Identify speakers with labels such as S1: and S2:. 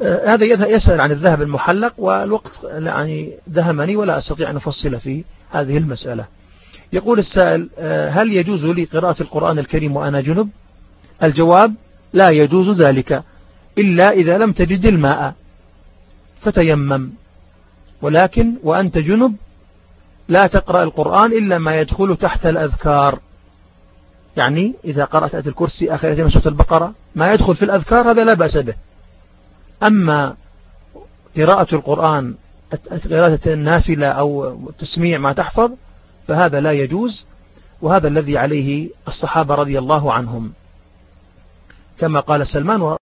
S1: هذا يسأل عن الذهب المحلق، والوقت يعني دهمني ولا أستطيع أن أفصل في هذه المسألة. يقول السائل: هل يجوز لي قراءة القرآن الكريم وأنا جنب؟ الجواب: لا يجوز ذلك إلا إذا لم تجد الماء فتيمم، ولكن وأنت جنب لا تقرأ القرآن إلا ما يدخل تحت الأذكار. يعني إذا قرأت آية الكرسي آخر آية من سورة البقرة ما يدخل في الأذكار هذا لا بأس به. أما قراءة القرآن قراءة النافلة أو تسميع ما تحفظ فهذا لا يجوز، وهذا الذي عليه الصحابة رضي الله عنهم، كما قال سلمان